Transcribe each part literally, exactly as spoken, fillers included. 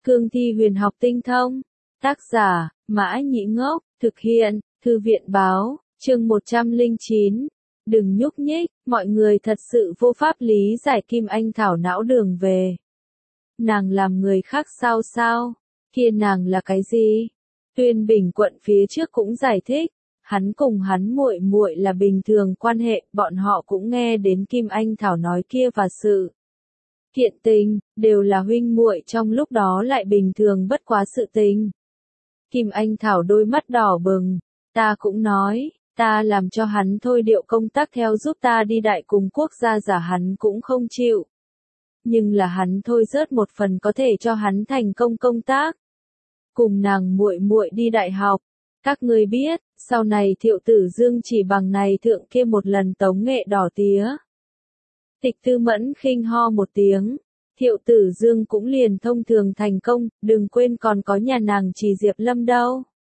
Cương thi huyền học tinh thông. Tác giả, Mã Nhĩ Ngốc, thực hiện, Thư viện báo, chương một trăm lẻ chín. Đừng nhúc nhích, mọi người thật sự vô pháp lý giải Kim Anh Thảo não đường về. Nàng làm người khác sao sao? Kia nàng là cái gì? Tuyên Bình quận phía trước cũng giải thích, hắn cùng hắn muội muội là bình thường quan hệ, bọn họ cũng nghe đến Kim Anh Thảo nói kia và sự kiện tình, đều là huynh muội trong lúc đó lại bình thường bất quá sự tình. Kim Anh Thảo đôi mắt đỏ bừng, ta cũng nói, ta làm cho hắn thôi điệu công tác theo giúp ta đi đại cùng quốc gia giả hắn cũng không chịu. Nhưng là hắn thôi rớt một phần có thể cho hắn thành công công tác. Cùng nàng muội muội đi đại học, các ngươi biết, sau này Thiệu Tử Dương chỉ bằng này thượng kia một lần tống nghệ đỏ tía. Tịch Tư Mẫn khinh ho một tiếng, Thiệu Tử Dương cũng liền thông thường thành công, đừng quên còn có nhà nàng Trì Diệp Lâm đâu.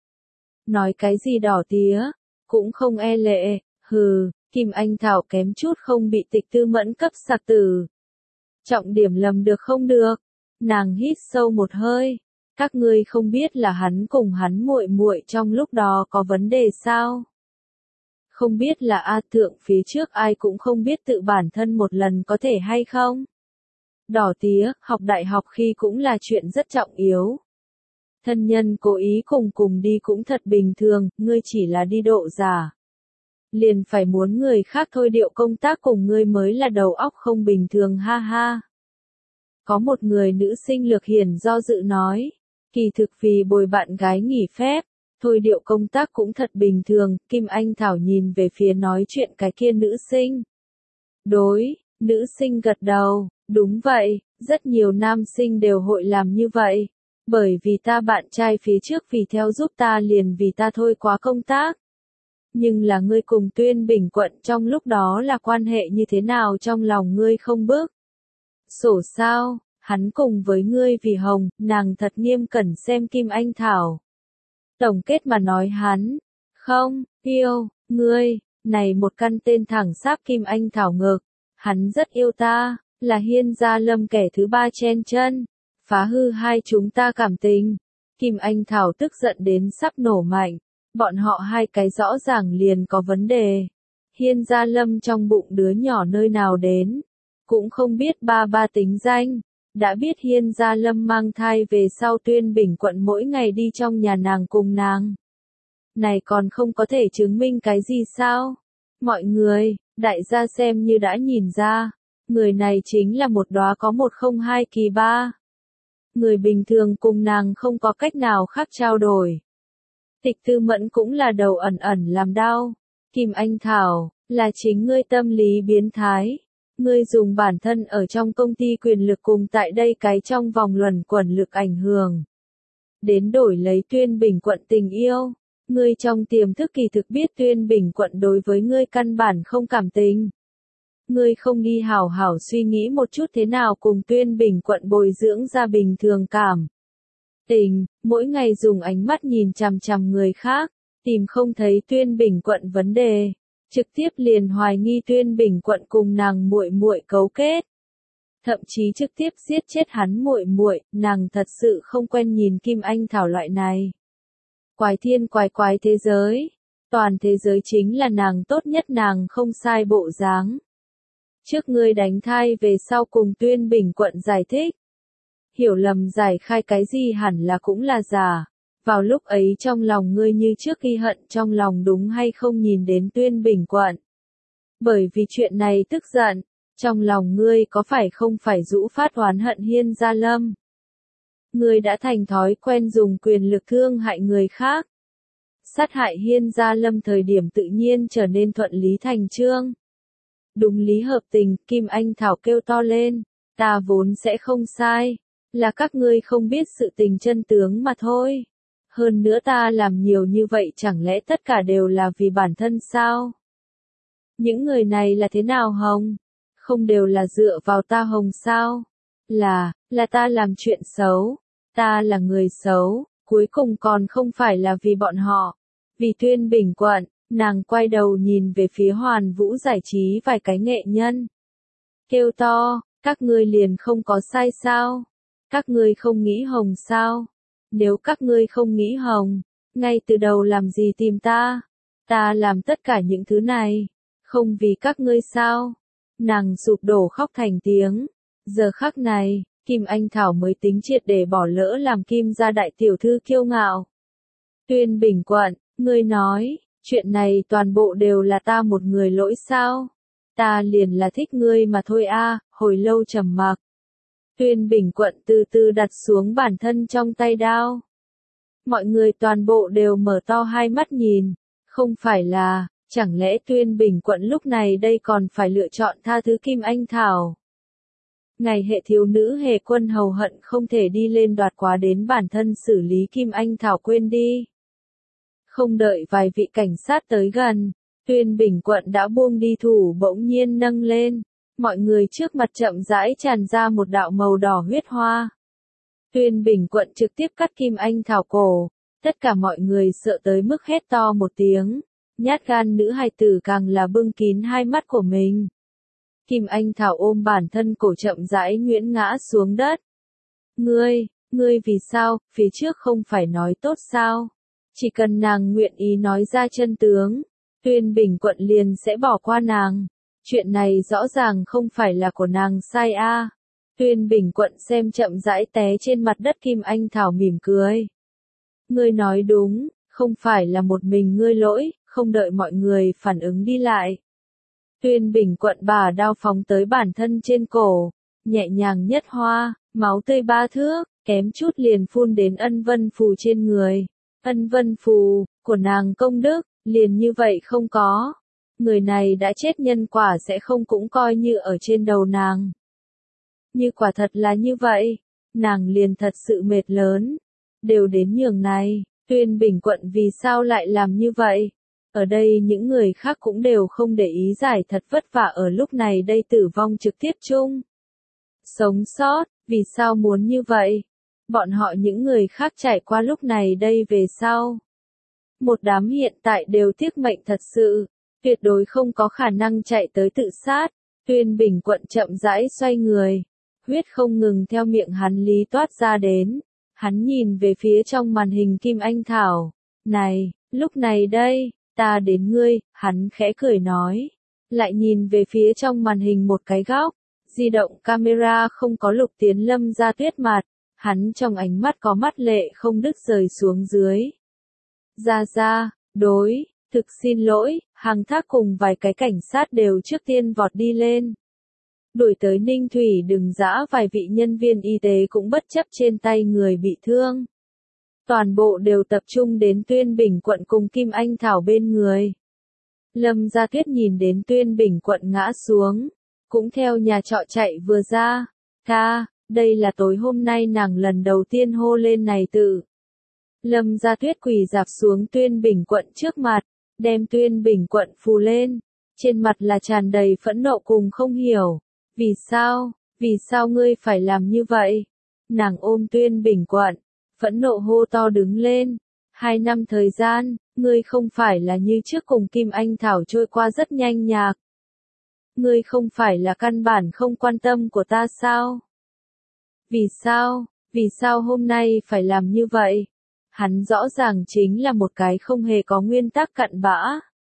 Nói cái gì đỏ tía, cũng không e lệ, hừ, Kim Anh Thảo kém chút không bị Tịch Tư Mẫn cấp sặc tử. Trọng điểm lầm được không được, nàng hít sâu một hơi, các ngươi không biết là hắn cùng hắn muội muội trong lúc đó có vấn đề sao? Không biết là A Thượng phía trước ai cũng không biết tự bản thân một lần có thể hay không? Đỏ tía, học đại học khi cũng là chuyện rất trọng yếu. Thân nhân cố ý cùng cùng đi cũng thật bình thường, ngươi chỉ là đi độ giả. Liền phải muốn người khác thôi điệu công tác cùng ngươi mới là đầu óc không bình thường ha ha. Có một người nữ sinh Lược Hiển do dự nói, kỳ thực vì bồi bạn gái nghỉ phép, thôi điệu công tác cũng thật bình thường, Kim Anh Thảo nhìn về phía nói chuyện cái kia nữ sinh. Đối, nữ sinh gật đầu, đúng vậy, rất nhiều nam sinh đều hội làm như vậy, bởi vì ta bạn trai phía trước vì theo giúp ta liền vì ta thôi quá công tác. Nhưng là ngươi cùng Tuyên Bình quận trong lúc đó là quan hệ như thế nào trong lòng ngươi không bước? Sổ sao, hắn cùng với ngươi vì hồng, nàng thật nghiêm cẩn xem Kim Anh Thảo. Tổng kết mà nói hắn, không, yêu, ngươi, này một căn tên thẳng sáp Kim Anh Thảo ngực, hắn rất yêu ta, là Hiên Gia Lâm kẻ thứ ba chen chân, phá hư hai chúng ta cảm tình. Kim Anh Thảo tức giận đến sắp nổ mạnh, bọn họ hai cái rõ ràng liền có vấn đề. Hiên Gia Lâm trong bụng đứa nhỏ nơi nào đến, cũng không biết ba ba tính danh. Đã biết Hiên Gia Lâm mang thai về sau Tuyên Bình quận mỗi ngày đi trong nhà nàng cùng nàng. Này còn không có thể chứng minh cái gì sao? Mọi người, đại gia xem như đã nhìn ra, người này chính là một đóa có một không hai kỳ ba. Người bình thường cùng nàng không có cách nào khác trao đổi. Tịch Tư Mẫn cũng là đầu ẩn ẩn làm đau. Kim Anh Thảo, là chính ngươi tâm lý biến thái. Ngươi dùng bản thân ở trong công ty quyền lực cùng tại đây cái trong vòng luẩn quẩn lực ảnh hưởng. Đến đổi lấy Tuyên Bình quận tình yêu. Ngươi trong tiềm thức kỳ thực biết Tuyên Bình quận đối với ngươi căn bản không cảm tình. Ngươi không đi hảo hảo suy nghĩ một chút thế nào cùng Tuyên Bình quận bồi dưỡng ra bình thường cảm tình, mỗi ngày dùng ánh mắt nhìn chằm chằm người khác, tìm không thấy Tuyên Bình quận vấn đề. Trực tiếp liền hoài nghi Tuyên Bình quận cùng nàng muội muội cấu kết. Thậm chí trực tiếp giết chết hắn muội muội, nàng thật sự không quen nhìn Kim Anh Thảo loại này. Quái thiên quái quái thế giới, toàn thế giới chính là nàng tốt nhất nàng không sai bộ dáng. Trước ngươi đánh thai về sau cùng Tuyên Bình quận giải thích. Hiểu lầm giải khai cái gì hẳn là cũng là giả. Vào lúc ấy trong lòng ngươi như trước ghi hận trong lòng đúng hay không nhìn đến Tuyên Bình quận. Bởi vì chuyện này tức giận, trong lòng ngươi có phải không phải rũ phát oán hận Hiên Gia Lâm. Ngươi đã thành thói quen dùng quyền lực thương hại người khác. Sát hại Hiên Gia Lâm thời điểm tự nhiên trở nên thuận lý thành chương. Đúng lý hợp tình, Kim Anh Thảo kêu to lên, ta vốn sẽ không sai, là các ngươi không biết sự tình chân tướng mà thôi. Hơn nữa ta làm nhiều như vậy chẳng lẽ tất cả đều là vì bản thân sao? Những người này là thế nào hồng? Không đều là dựa vào ta hồng sao? Là, là ta làm chuyện xấu. Ta là người xấu, cuối cùng còn không phải là vì bọn họ. Vì Tuyên Bình quận, nàng quay đầu nhìn về phía Hoàn Vũ giải trí vài cái nghệ nhân. Kêu to, các ngươi liền không có sai sao? Các ngươi không nghĩ hồng sao? Nếu các ngươi không nghĩ hồng, ngay từ đầu làm gì tìm ta? Ta làm tất cả những thứ này, không vì các ngươi sao? Nàng sụp đổ khóc thành tiếng. Giờ khắc này, Kim Anh Thảo mới tính triệt để bỏ lỡ làm Kim gia đại tiểu thư kiêu ngạo. Tuyên Bình Quận, ngươi nói, chuyện này toàn bộ đều là ta một người lỗi sao? Ta liền là thích ngươi mà thôi a. Hồi lâu trầm mặc. Tuyên Bình Quận từ từ đặt xuống bản thân trong tay đao. Mọi người toàn bộ đều mở to hai mắt nhìn, không phải là, chẳng lẽ Tuyên Bình Quận lúc này đây còn phải lựa chọn tha thứ Kim Anh Thảo? Ngày hệ thiếu nữ Hề Quân hầu hận không thể đi lên đoạt quá đến bản thân xử lý Kim Anh Thảo quên đi. Không đợi vài vị cảnh sát tới gần, Tuyên Bình Quận đã buông đi thủ bỗng nhiên nâng lên, mọi người trước mặt chậm rãi tràn ra một đạo màu đỏ huyết hoa. Tuyên Bình Quận trực tiếp cắt Kim Anh Thảo cổ, tất cả mọi người sợ tới mức hét to một tiếng, nhát gan nữ hài tử càng là bưng kín hai mắt của mình. Kim Anh Thảo ôm bản thân cổ chậm rãi nhuyễn ngã xuống đất. Ngươi, ngươi vì sao, phía trước không phải nói tốt sao? Chỉ cần nàng nguyện ý nói ra chân tướng, Tuyên Bình Quận liền sẽ bỏ qua nàng. Chuyện này rõ ràng không phải là của nàng sai a. À. Tuyên Bình Quận xem chậm rãi té trên mặt đất Kim Anh Thảo mỉm cười. Ngươi nói đúng, không phải là một mình ngươi lỗi, không đợi mọi người phản ứng đi lại. Tuyên Bình Quận bà đao phóng tới bản thân trên cổ, nhẹ nhàng nhất hoa, máu tươi ba thước, kém chút liền phun đến ân vân phù trên người. Ân vân phù, của nàng công đức, liền như vậy không có. Người này đã chết nhân quả sẽ không cũng coi như ở trên đầu nàng. Như quả thật là như vậy, nàng liền thật sự mệt lớn. Đều đến nhường này, Tuyên Bình Quận vì sao lại làm như vậy? Ở đây những người khác cũng đều không để ý giải thật vất vả ở lúc này đây tử vong trực tiếp chung. Sống sót, vì sao muốn như vậy? Bọn họ những người khác trải qua lúc này đây về sau. Một đám hiện tại đều tiếc mệnh thật sự, tuyệt đối không có khả năng chạy tới tự sát. Tuyên Bình Quận chậm rãi xoay người, huyết không ngừng theo miệng hắn lý toát ra đến. Hắn nhìn về phía trong màn hình Kim Anh Thảo. Này, lúc này đây, ta đến ngươi, hắn khẽ cười nói. Lại nhìn về phía trong màn hình một cái góc, di động camera không có Lục Tiến Lâm ra tuyết mặt. Hắn trong ánh mắt có mắt lệ không đứt rời xuống dưới. Ra ra, đối, thực xin lỗi, Hàng Thác cùng vài cái cảnh sát đều trước tiên vọt đi lên. Đuổi tới Ninh Thủy đừng dã vài vị nhân viên y tế cũng bất chấp trên tay người bị thương. Toàn bộ đều tập trung đến Tuyên Bình Quận cùng Kim Anh Thảo bên người. Lâm Gia Tuyết nhìn đến Tuyên Bình Quận ngã xuống, cũng theo nhà trọ chạy vừa ra. Ca, đây là tối hôm nay nàng lần đầu tiên hô lên này tự. Lâm Gia Tuyết quỳ dạp xuống Tuyên Bình Quận trước mặt, đem Tuyên Bình Quận phù lên. Trên mặt là tràn đầy phẫn nộ cùng không hiểu. Vì sao, vì sao ngươi phải làm như vậy? Nàng ôm Tuyên Bình Quận, phẫn nộ hô to đứng lên. Hai năm thời gian, ngươi không phải là như trước cùng Kim Anh Thảo trôi qua rất nhanh nhạc. Ngươi không phải là căn bản không quan tâm của ta sao? Vì sao, vì sao hôm nay phải làm như vậy? Hắn rõ ràng chính là một cái không hề có nguyên tắc cặn bã.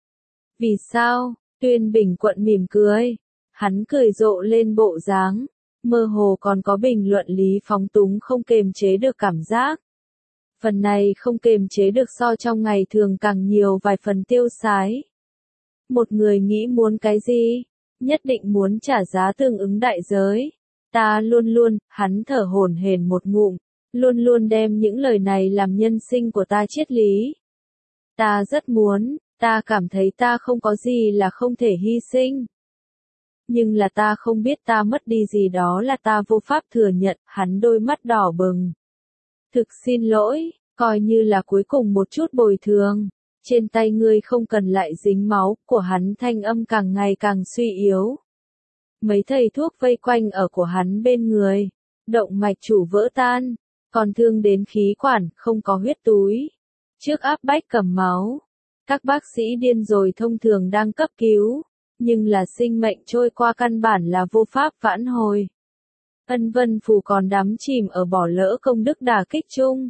Vì sao? Tuyên Bình Quận mỉm cười. Hắn cười rộ lên bộ dáng, mơ hồ còn có bình luận lý phóng túng không kềm chế được cảm giác. Phần này không kềm chế được so trong ngày thường càng nhiều vài phần tiêu sái. Một người nghĩ muốn cái gì, nhất định muốn trả giá tương ứng đại giới. Ta luôn luôn, hắn thở hổn hển một ngụm, luôn luôn đem những lời này làm nhân sinh của ta triết lý. Ta rất muốn, ta cảm thấy ta không có gì là không thể hy sinh. Nhưng là ta không biết ta mất đi gì đó là ta vô pháp thừa nhận, hắn đôi mắt đỏ bừng. Thực xin lỗi, coi như là cuối cùng một chút bồi thường. Trên tay ngươi không cần lại dính máu, của hắn thanh âm càng ngày càng suy yếu. Mấy thầy thuốc vây quanh ở của hắn bên người, động mạch chủ vỡ tan, còn thương đến khí quản, không có huyết túi. Trước áp bách cầm máu, các bác sĩ điên rồi thông thường đang cấp cứu. Nhưng là sinh mệnh trôi qua căn bản là vô pháp vãn hồi. Ân Vân Phù còn đắm chìm ở bỏ lỡ công đức đả kích chung.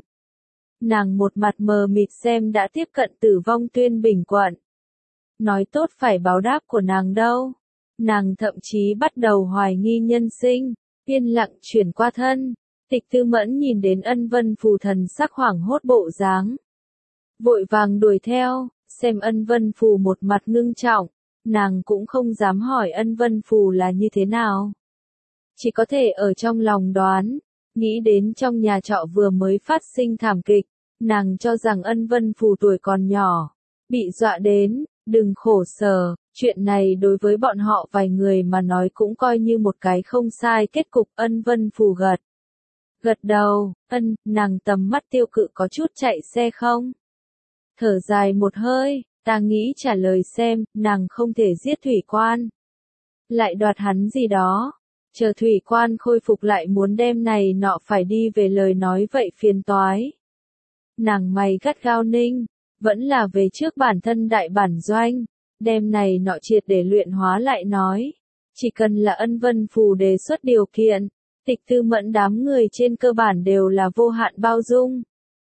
Nàng một mặt mờ mịt xem đã tiếp cận tử vong Tuyên Bình quận. Nói tốt phải báo đáp của nàng đâu. Nàng thậm chí bắt đầu hoài nghi nhân sinh, yên lặng chuyển qua thân. Tịch Tư Mẫn nhìn đến Ân Vân Phù thần sắc hoảng hốt bộ dáng, vội vàng đuổi theo, xem Ân Vân Phù một mặt ngưng trọng, nàng cũng không dám hỏi Ân Vân Phù là như thế nào. Chỉ có thể ở trong lòng đoán, nghĩ đến trong nhà trọ vừa mới phát sinh thảm kịch, nàng cho rằng Ân Vân Phù tuổi còn nhỏ, bị dọa đến, đừng khổ sở, chuyện này đối với bọn họ vài người mà nói cũng coi như một cái không sai kết cục. Ân Vân Phù gật. Gật đầu, ân, nàng tầm mắt tiêu cự có chút chạy xe không? Thở dài một hơi, ta nghĩ trả lời xem, nàng không thể giết Thủy Quan. Lại đoạt hắn gì đó. Chờ Thủy Quan khôi phục lại muốn đem này nọ phải đi về lời nói vậy phiền toái. Nàng mày gắt gao ninh, vẫn là về trước bản thân đại bản doanh, đem này nọ triệt để luyện hóa lại nói. Chỉ cần là Ân Vân Phù đề xuất điều kiện, Tịch Tư Mẫn đám người trên cơ bản đều là vô hạn bao dung.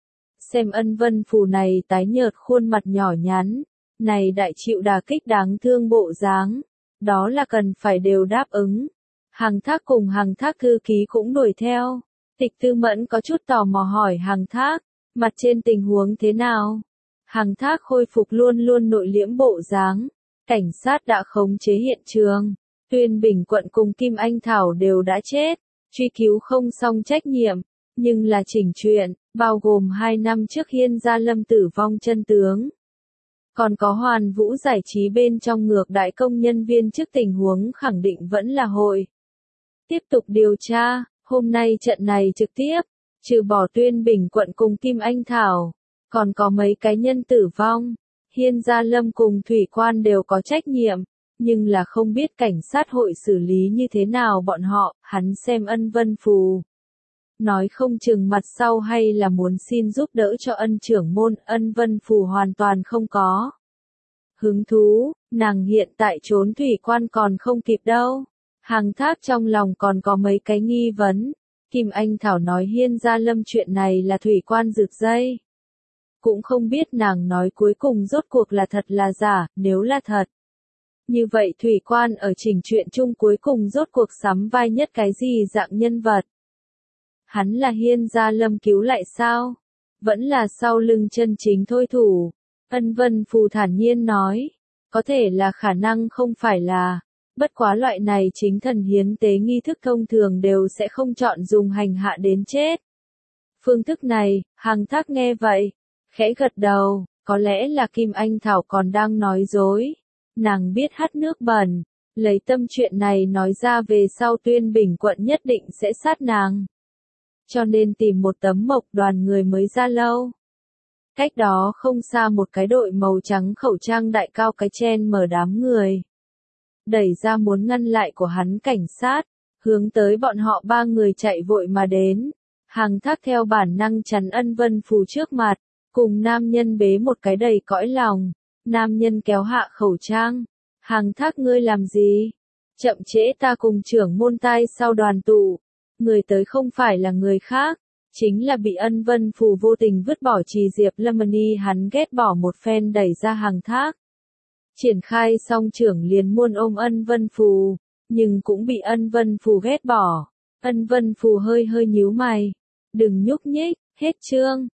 Xem Ân Vân Phù này tái nhợt khuôn mặt nhỏ nhắn, này đại chịu đả kích đáng thương bộ dáng, đó là cần phải đều đáp ứng. Hằng Thác cùng Hằng Thác thư ký cũng đuổi theo. Tịch Tư Mẫn có chút tò mò hỏi Hằng Thác, mặt trên tình huống thế nào? Hằng Thác khôi phục luôn luôn nội liễm bộ dáng, cảnh sát đã khống chế hiện trường, Tuyên Bình quận cùng Kim Anh Thảo đều đã chết, truy cứu không xong trách nhiệm, nhưng là chỉnh chuyện, bao gồm hai năm trước Hiên Gia Lâm tử vong chân tướng. Còn có Hoàn Vũ giải trí bên trong ngược đại công nhân viên trước tình huống khẳng định vẫn là hội. Tiếp tục điều tra, hôm nay trận này trực tiếp, trừ bỏ Tuyên Bình quận cùng Kim Anh Thảo, còn có mấy cái nhân tử vong. Hiên Gia Lâm cùng Thủy Quan đều có trách nhiệm, nhưng là không biết cảnh sát hội xử lý như thế nào bọn họ. Hắn xem Ân Vân Phù, nói không chừng mặt sau hay là muốn xin giúp đỡ cho Ân trưởng môn. Ân Vân Phù hoàn toàn không có hứng thú, nàng hiện tại trốn Thủy Quan còn không kịp đâu. Hằng Thác trong lòng còn có mấy cái nghi vấn. Kim Anh Thảo nói Hiên Gia Lâm chuyện này là Thủy Quan rực dây. Cũng không biết nàng nói cuối cùng rốt cuộc là thật là giả. Nếu là thật, như vậy Thủy Quan ở chỉnh chuyện chung cuối cùng rốt cuộc sắm vai nhất cái gì dạng nhân vật? Hắn là Hiên Gia Lâm cứu lại sao? Vẫn là sau lưng chân chính thôi thủ? Ân Vân Phù thản nhiên nói, có thể là khả năng không phải là, bất quá loại này chính thần hiến tế nghi thức thông thường đều sẽ không chọn dùng hành hạ đến chết. Phương thức này, Hằng Thác nghe vậy, khẽ gật đầu, có lẽ là Kim Anh Thảo còn đang nói dối. Nàng biết hắt nước bẩn, lấy tâm chuyện này nói ra về sau Tuyên Bình quận nhất định sẽ sát nàng. Cho nên tìm một tấm mộc đoàn người mới ra lâu. Cách đó không xa một cái đội màu trắng khẩu trang đại cao cái chen mở đám người. Đẩy ra muốn ngăn lại của hắn cảnh sát, hướng tới bọn họ ba người chạy vội mà đến. Hằng Thác theo bản năng chắn Ân Vân Phù trước mặt, cùng nam nhân bế một cái đầy cõi lòng. Nam nhân kéo hạ khẩu trang. Hằng Thác ngươi làm gì? Chậm trễ ta cùng trưởng môn tai sau đoàn tụ. Người tới không phải là người khác, chính là bị Ân Vân Phù vô tình vứt bỏ Trì Diệp Lemony. Hắn ghét bỏ một phen đẩy ra Hằng Thác. Triển khai xong trưởng liền muôn ôm Ân Vân Phù, nhưng cũng bị Ân Vân Phù ghét bỏ. Ân Vân Phù hơi hơi nhíu mày. Đừng nhúc nhích, hết chương.